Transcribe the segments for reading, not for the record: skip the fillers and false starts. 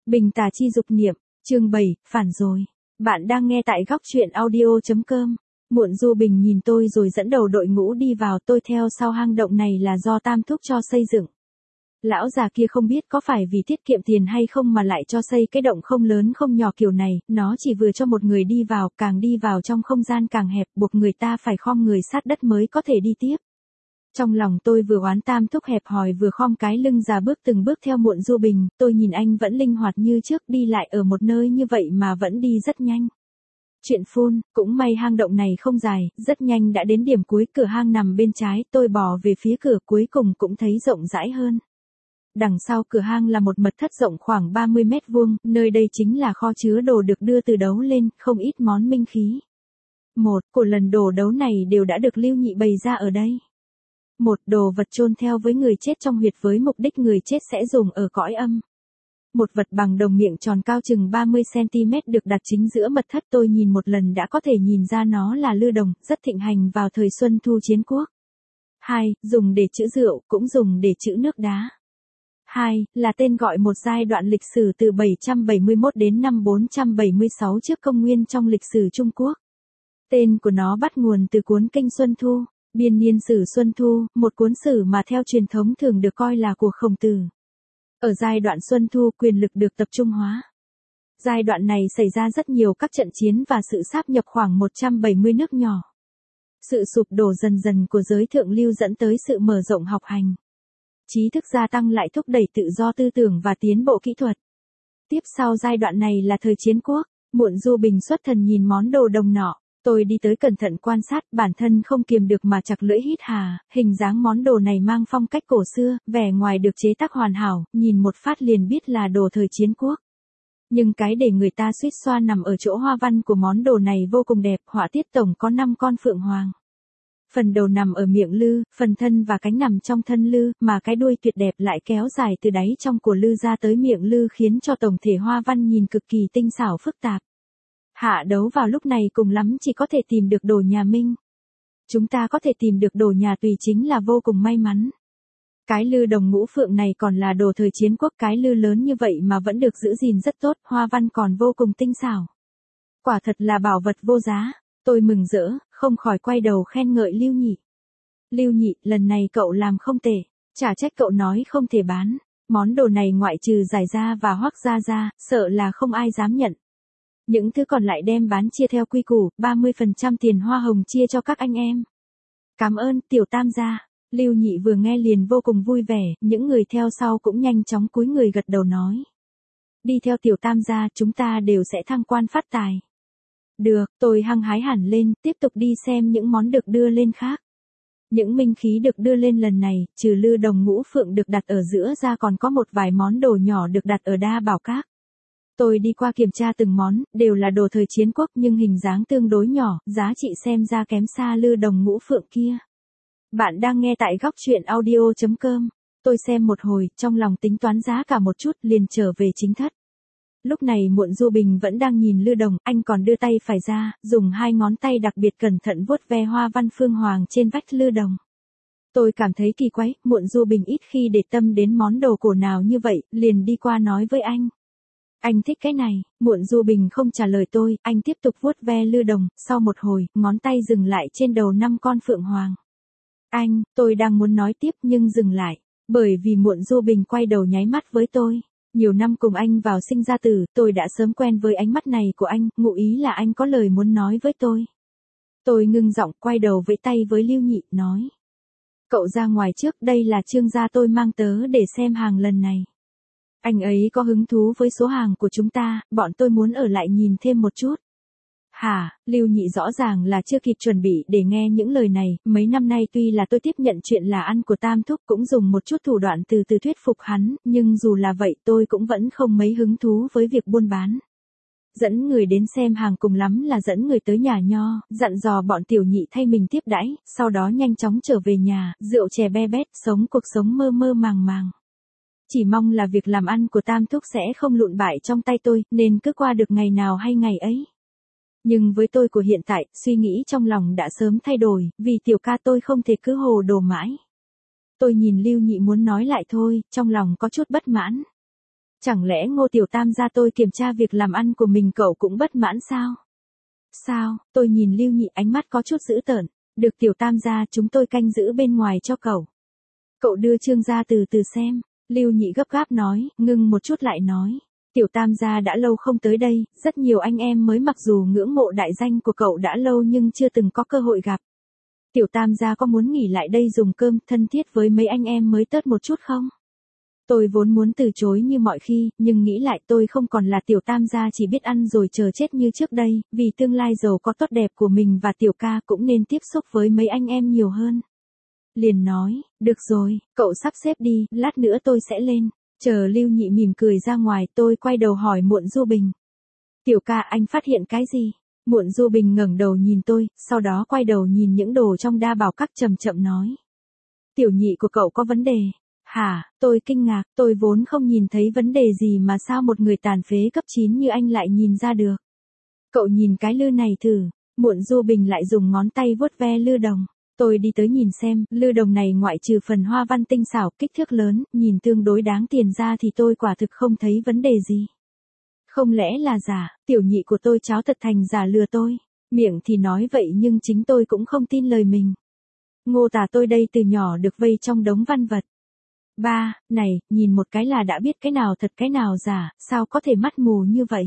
Bình tà chi dục niệm, chương 7, phản rồi. Bạn đang nghe tại góc truyện audio.com. Muộn Du Bình nhìn tôi rồi dẫn đầu đội ngũ đi vào, tôi theo sau. Hang động này là do Tam Thúc cho xây dựng. Lão già kia không biết có phải vì tiết kiệm tiền hay không mà lại cho xây cái động không lớn không nhỏ kiểu này, nó chỉ vừa cho một người đi vào, càng đi vào trong không gian càng hẹp, buộc người ta phải khom người sát đất mới có thể đi tiếp. Trong lòng tôi vừa oán Tam Thúc hẹp hòi vừa khom cái lưng già bước từng bước theo Muộn Du Bình, tôi nhìn anh vẫn linh hoạt như trước, đi lại ở một nơi như vậy mà vẫn đi rất nhanh. Chuyện phun, cũng may hang động này không dài, rất nhanh đã đến điểm cuối, cửa hang nằm bên trái, tôi bò về phía cửa cuối cùng cũng thấy rộng rãi hơn. Đằng sau cửa hang là một mật thất rộng khoảng 30 mét vuông, nơi đây chính là kho chứa đồ được đưa từ đấu lên, không ít món minh khí. Của lần đồ đấu này đều đã được Lưu Nhị bày ra ở đây. Đồ vật chôn theo với người chết trong huyệt với mục đích người chết sẽ dùng ở cõi âm. Một vật bằng đồng miệng tròn cao chừng 30 cm được đặt chính giữa mật thất, tôi nhìn một lần đã có thể nhìn ra nó là lư đồng, rất thịnh hành vào thời Xuân Thu chiến quốc. 2. Dùng để trữ rượu, cũng dùng để trữ nước đá. 2. Là tên gọi một giai đoạn lịch sử từ 771 đến năm 476 trước công nguyên trong lịch sử Trung Quốc. Tên của nó bắt nguồn từ cuốn Kinh Xuân Thu, Biên niên sử Xuân Thu, một cuốn sử mà theo truyền thống thường được coi là của Khổng Tử. Ở giai đoạn Xuân Thu, quyền lực được tập trung hóa. Giai đoạn này xảy ra rất nhiều các trận chiến và sự sáp nhập khoảng 170 nước nhỏ. Sự sụp đổ dần dần của giới thượng lưu dẫn tới sự mở rộng học hành. Trí thức gia tăng lại thúc đẩy tự do tư tưởng và tiến bộ kỹ thuật. Tiếp sau giai đoạn này là thời chiến quốc, Muộn Du Bình xuất thần nhìn món đồ đồng nọ. Tôi đi tới cẩn thận quan sát, bản thân không kiềm được mà chặt lưỡi hít hà, hình dáng món đồ này mang phong cách cổ xưa, vẻ ngoài được chế tác hoàn hảo, nhìn một phát liền biết là đồ thời chiến quốc. Nhưng cái để người ta suýt xoa nằm ở chỗ hoa văn của món đồ này vô cùng đẹp, họa tiết tổng có 5 con phượng hoàng. Phần đầu nằm ở miệng lư, phần thân và cánh nằm trong thân lư, mà cái đuôi tuyệt đẹp lại kéo dài từ đáy trong của lư ra tới miệng lư khiến cho tổng thể hoa văn nhìn cực kỳ tinh xảo phức tạp. Hạ đấu vào lúc này cùng lắm chỉ có thể tìm được đồ nhà Minh. Chúng ta có thể tìm được đồ nhà Tùy chính là vô cùng may mắn. Cái lư đồng ngũ phượng này còn là đồ thời chiến quốc, cái lư lớn như vậy mà vẫn được giữ gìn rất tốt, hoa văn còn vô cùng tinh xảo. Quả thật là bảo vật vô giá, tôi mừng rỡ, không khỏi quay đầu khen ngợi Lưu Nhị. Lưu Nhị, lần này cậu làm không tệ, chả trách cậu nói không thể bán, món đồ này ngoại trừ Giải Gia và Hoắc Gia ra, sợ là không ai dám nhận. Những thứ còn lại đem bán chia theo quy củ, 30% tiền hoa hồng chia cho các anh em. Cảm ơn, tiểu Tam gia. Lưu Nhị vừa nghe liền vô cùng vui vẻ, những người theo sau cũng nhanh chóng cúi người gật đầu nói. Đi theo tiểu Tam gia, chúng ta đều sẽ thăng quan phát tài. Được, tôi hăng hái hẳn lên, tiếp tục đi xem những món được đưa lên khác. Những minh khí được đưa lên lần này, trừ lư đồng ngũ phượng được đặt ở giữa ra còn có một vài món đồ nhỏ được đặt ở Đa Bảo Các. Tôi đi qua kiểm tra từng món, đều là đồ thời chiến quốc nhưng hình dáng tương đối nhỏ, giá trị xem ra kém xa lư đồng ngũ phượng kia. Bạn đang nghe tại góc truyện audio.com. Tôi xem một hồi, trong lòng tính toán giá cả một chút, liền trở về chính thất. Lúc này Muộn Du Bình vẫn đang nhìn lư đồng, anh còn đưa tay phải ra, dùng 2 ngón tay đặc biệt cẩn thận vuốt ve hoa văn phương hoàng trên vách lư đồng. Tôi cảm thấy kỳ quái, Muộn Du Bình ít khi để tâm đến món đồ cổ nào như vậy, liền đi qua nói với anh. Anh thích cái này, Muộn Du Bình không trả lời tôi, anh tiếp tục vuốt ve lư đồng, sau một hồi, ngón tay dừng lại trên đầu 5 con phượng hoàng. Tôi đang muốn nói tiếp nhưng dừng lại, bởi vì Muộn Du Bình quay đầu nháy mắt với tôi. Nhiều năm cùng anh vào sinh ra tử, tôi đã sớm quen với ánh mắt này của anh, ngụ ý là anh có lời muốn nói với tôi. Tôi ngưng giọng, quay đầu vẫy tay với Lưu Nhị, nói. Cậu ra ngoài trước, đây là Trương gia tôi mang tớ để xem hàng lần này. Anh ấy có hứng thú với số hàng của chúng ta, bọn tôi muốn ở lại nhìn thêm một chút. Hả, Lưu Nhị rõ ràng là chưa kịp chuẩn bị để nghe những lời này, mấy năm nay tuy là tôi tiếp nhận chuyện là ăn của Tam Thúc cũng dùng một chút thủ đoạn từ từ thuyết phục hắn, nhưng dù là vậy tôi cũng vẫn không mấy hứng thú với việc buôn bán. Dẫn người đến xem hàng cùng lắm là dẫn người tới nhà Nho, dặn dò bọn tiểu nhị thay mình tiếp đãi, sau đó nhanh chóng trở về nhà, rượu chè be bét, sống cuộc sống mơ mơ màng màng. Chỉ mong là việc làm ăn của Tam Thúc sẽ không lụn bại trong tay tôi, nên cứ qua được ngày nào hay ngày ấy. Nhưng với tôi của hiện tại, suy nghĩ trong lòng đã sớm thay đổi, vì tiểu ca tôi không thể cứ hồ đồ mãi. Tôi nhìn Lưu Nhị muốn nói lại thôi, trong lòng có chút bất mãn. Chẳng lẽ Ngô Tiểu Tam gia tôi kiểm tra việc làm ăn của mình cậu cũng bất mãn sao? Sao? Tôi nhìn Lưu Nhị ánh mắt có chút dữ tợn. Được Tiểu Tam gia, chúng tôi canh giữ bên ngoài cho cậu. Cậu đưa Trương ra từ từ xem. Lưu Nhị gấp gáp nói, ngưng một chút lại nói. Tiểu Tam gia đã lâu không tới đây, rất nhiều anh em mới mặc dù ngưỡng mộ đại danh của cậu đã lâu nhưng chưa từng có cơ hội gặp. Tiểu Tam gia có muốn nghỉ lại đây dùng cơm thân thiết với mấy anh em mới tớt một chút không? Tôi vốn muốn từ chối như mọi khi, nhưng nghĩ lại tôi không còn là Tiểu Tam gia chỉ biết ăn rồi chờ chết như trước đây, vì tương lai giàu có tốt đẹp của mình và Tiểu ca cũng nên tiếp xúc với mấy anh em nhiều hơn. Liền nói, được rồi, cậu sắp xếp đi, lát nữa tôi sẽ lên. Chờ Lưu Nhị mỉm cười ra ngoài, tôi quay đầu hỏi Muộn Du Bình. Tiểu ca, anh phát hiện cái gì? Muộn Du Bình ngẩng đầu nhìn tôi, sau đó quay đầu nhìn những đồ trong đa bảo các chậm chậm nói. Tiểu Nhị của cậu có vấn đề. Hả? Tôi kinh ngạc, tôi vốn không nhìn thấy vấn đề gì mà sao một người tàn phế cấp 9 như anh lại nhìn ra được. Cậu nhìn cái lư này thử. Muộn Du Bình lại dùng ngón tay vuốt ve lư đồng. Tôi đi tới nhìn xem, lư đồng này ngoại trừ phần hoa văn tinh xảo, kích thước lớn, nhìn tương đối đáng tiền ra thì tôi quả thực không thấy vấn đề gì. Không lẽ là giả, Tiểu Nhị của tôi cháo thật thành giả lừa tôi. Miệng thì nói vậy nhưng chính tôi cũng không tin lời mình. Ngô Tả tôi đây từ nhỏ được vây trong đống văn vật. Ba, này, nhìn một cái là đã biết cái nào thật cái nào giả, sao có thể mắt mù như vậy?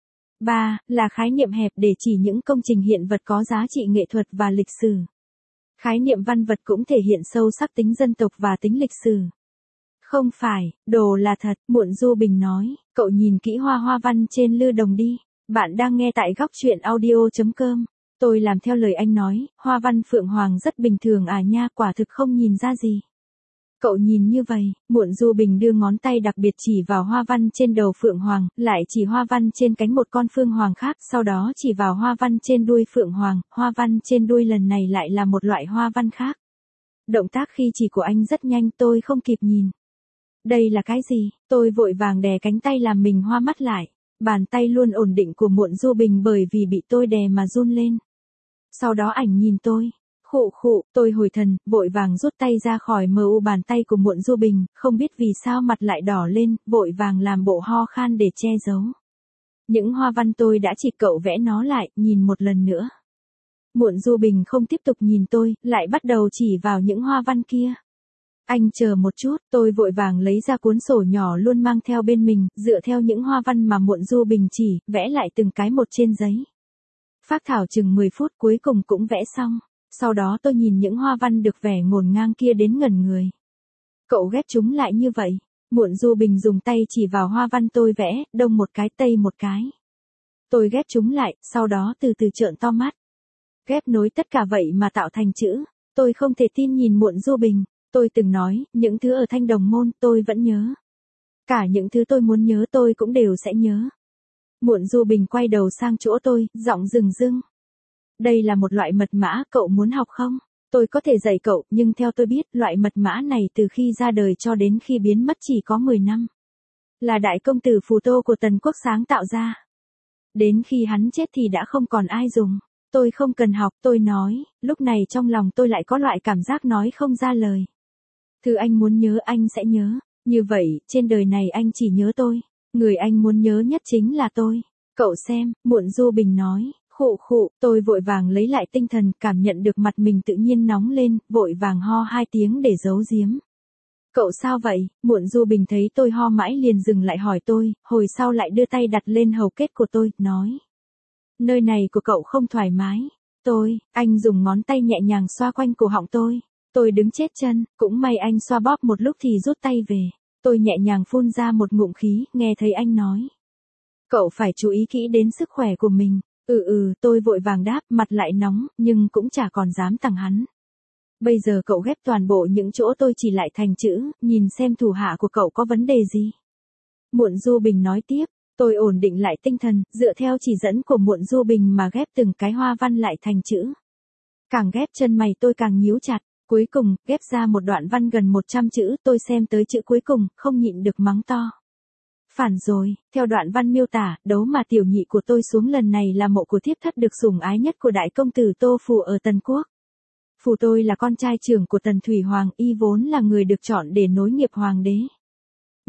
Ba, là khái niệm hẹp để chỉ những công trình hiện vật có giá trị nghệ thuật và lịch sử. Khái niệm văn vật cũng thể hiện sâu sắc tính dân tộc và tính lịch sử. Không phải, đồ là thật, Muộn Du Bình nói, cậu nhìn kỹ hoa văn trên lư đồng đi. Bạn đang nghe tại góc truyện audio.com. Tôi làm theo lời anh nói, hoa văn phượng hoàng rất bình thường à nha, quả thực không nhìn ra gì. Cậu nhìn như vậy, Muộn Du Bình đưa ngón tay đặc biệt chỉ vào hoa văn trên đầu phượng hoàng, lại chỉ hoa văn trên cánh một con phương hoàng khác, sau đó chỉ vào hoa văn trên đuôi phượng hoàng, hoa văn trên đuôi lần này lại là một loại hoa văn khác. Động tác khi chỉ của anh rất nhanh, tôi không kịp nhìn. Đây là cái gì? Tôi vội vàng đè cánh tay làm mình hoa mắt lại. Bàn tay luôn ổn định của Muộn Du Bình bởi vì bị tôi đè mà run lên. Sau đó ảnh nhìn tôi. Khụ khụ, tôi hồi thần, vội vàng rút tay ra khỏi mu bàn tay của Muộn Du Bình, không biết vì sao mặt lại đỏ lên, vội vàng làm bộ ho khan để che giấu. Những hoa văn tôi đã chỉ cậu vẽ nó lại, nhìn một lần nữa. Muộn Du Bình không tiếp tục nhìn tôi, lại bắt đầu chỉ vào những hoa văn kia. Anh chờ một chút, tôi vội vàng lấy ra cuốn sổ nhỏ luôn mang theo bên mình, dựa theo những hoa văn mà Muộn Du Bình chỉ, vẽ lại từng cái một trên giấy. Phác thảo chừng 10 phút cuối cùng cũng vẽ xong. Sau đó tôi nhìn những hoa văn được vẽ ngổn ngang kia đến ngẩn người. Cậu ghép chúng lại như vậy. Muộn Du Bình dùng tay chỉ vào hoa văn tôi vẽ, đông một cái tây một cái. Tôi ghép chúng lại, sau đó từ từ trợn to mắt. Ghép nối tất cả vậy mà tạo thành chữ. Tôi không thể tin nhìn Muộn Du Bình. Tôi từng nói, những thứ ở Thanh Đồng Môn tôi vẫn nhớ. Cả những thứ tôi muốn nhớ tôi cũng đều sẽ nhớ. Muộn Du Bình quay đầu sang chỗ tôi, giọng rừng rưng. Đây là một loại mật mã, cậu muốn học không? Tôi có thể dạy cậu, nhưng theo tôi biết, loại mật mã này từ khi ra đời cho đến khi biến mất chỉ có 10 năm. Là đại công tử Phù Tô của Tần Quốc sáng tạo ra. Đến khi hắn chết thì đã không còn ai dùng. Tôi không cần học, tôi nói, lúc này trong lòng tôi lại có loại cảm giác nói không ra lời. Thứ anh muốn nhớ anh sẽ nhớ. Như vậy, trên đời này anh chỉ nhớ tôi. Người anh muốn nhớ nhất chính là tôi. Cậu xem, Muộn Du Bình nói. Khụ khụ, tôi vội vàng lấy lại tinh thần, cảm nhận được mặt mình tự nhiên nóng lên, vội vàng ho 2 tiếng để giấu giếm. Cậu sao vậy? Muộn Du Bình thấy tôi ho mãi liền dừng lại hỏi tôi, hồi sau lại đưa tay đặt lên hầu kết của tôi, nói. Nơi này của cậu không thoải mái. Anh dùng ngón tay nhẹ nhàng xoa quanh cổ họng tôi. Tôi đứng chết chân, cũng may anh xoa bóp một lúc thì rút tay về. Tôi nhẹ nhàng phun ra một ngụm khí, nghe thấy anh nói. Cậu phải chú ý kỹ đến sức khỏe của mình. Tôi vội vàng đáp, mặt lại nóng, nhưng cũng chả còn dám tằng hắn. Bây giờ cậu ghép toàn bộ những chỗ tôi chỉ lại thành chữ, nhìn xem thủ hạ của cậu có vấn đề gì. Muộn Du Bình nói tiếp, tôi ổn định lại tinh thần, dựa theo chỉ dẫn của Muộn Du Bình mà ghép từng cái hoa văn lại thành chữ. Càng ghép chân mày tôi càng nhíu chặt, cuối cùng, ghép ra một đoạn văn gần 100 chữ, tôi xem tới chữ cuối cùng, không nhịn được mắng to. Phản rồi, theo đoạn văn miêu tả, đấu mà tiểu nhị của tôi xuống lần này là mộ của thiếp thất được sủng ái nhất của đại công tử Tô Phù ở Tần Quốc. Phù tôi là con trai trưởng của Tần Thủy Hoàng, y vốn là người được chọn để nối nghiệp hoàng đế.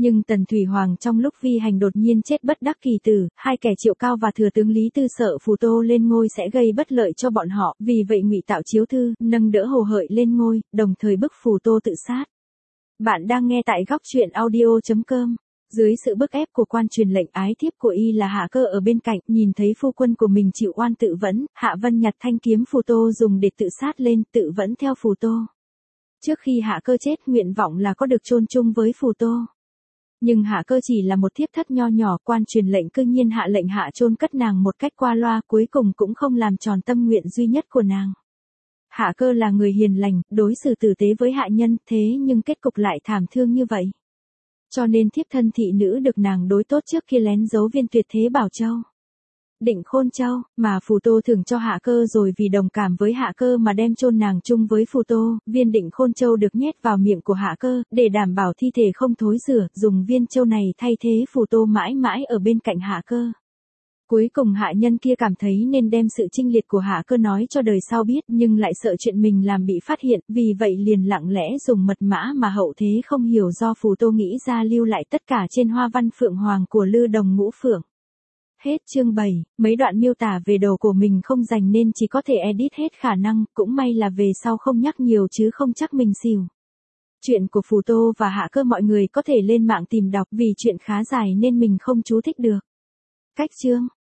Nhưng Tần Thủy Hoàng trong lúc vi hành đột nhiên chết bất đắc kỳ tử, hai kẻ Triệu Cao và thừa tướng Lý Tư sợ Phù Tô lên ngôi sẽ gây bất lợi cho bọn họ, vì vậy Ngụy Tạo chiếu thư, nâng đỡ Hồ Hợi lên ngôi, đồng thời bức Phù Tô tự sát. Bạn đang nghe tại góc truyện audio.com. Dưới sự bức ép của quan truyền lệnh, ái thiếp của y là Hạ Cơ ở bên cạnh, nhìn thấy phu quân của mình chịu oan tự vẫn, Hạ Vân nhặt thanh kiếm Phù Tô dùng để tự sát lên, tự vẫn theo Phù Tô. Trước khi Hạ Cơ chết, nguyện vọng là có được chôn chung với Phù Tô. Nhưng Hạ Cơ chỉ là một thiếp thất nho nhỏ, quan truyền lệnh cư nhiên hạ lệnh hạ chôn cất nàng một cách qua loa, cuối cùng cũng không làm tròn tâm nguyện duy nhất của nàng. Hạ Cơ là người hiền lành, đối xử tử tế với hạ nhân, thế nhưng kết cục lại thảm thương như vậy. Cho nên thiếp thân thị nữ được nàng đối tốt trước kia lén giấu viên tuyệt thế Bảo Châu, Định Khôn Châu, mà Phù Tô thưởng cho Hạ Cơ rồi vì đồng cảm với Hạ Cơ mà đem chôn nàng chung với Phù Tô. Viên Định Khôn Châu được nhét vào miệng của Hạ Cơ, để đảm bảo thi thể không thối rữa, dùng viên châu này thay thế Phù Tô mãi mãi ở bên cạnh Hạ Cơ. Cuối cùng hạ nhân kia cảm thấy nên đem sự chinh liệt của Hạ Cơ nói cho đời sau biết, nhưng lại sợ chuyện mình làm bị phát hiện, vì vậy liền lặng lẽ dùng mật mã mà hậu thế không hiểu do Phù Tô nghĩ ra lưu lại tất cả trên hoa văn phượng hoàng của Lư Đồng Ngũ Phượng. Hết chương 7, mấy đoạn miêu tả về đồ của mình không dành nên chỉ có thể edit hết khả năng, cũng may là về sau không nhắc nhiều chứ không chắc mình xỉu. Chuyện của Phù Tô và Hạ Cơ mọi người có thể lên mạng tìm đọc, vì chuyện khá dài nên mình không chú thích được. Cách chương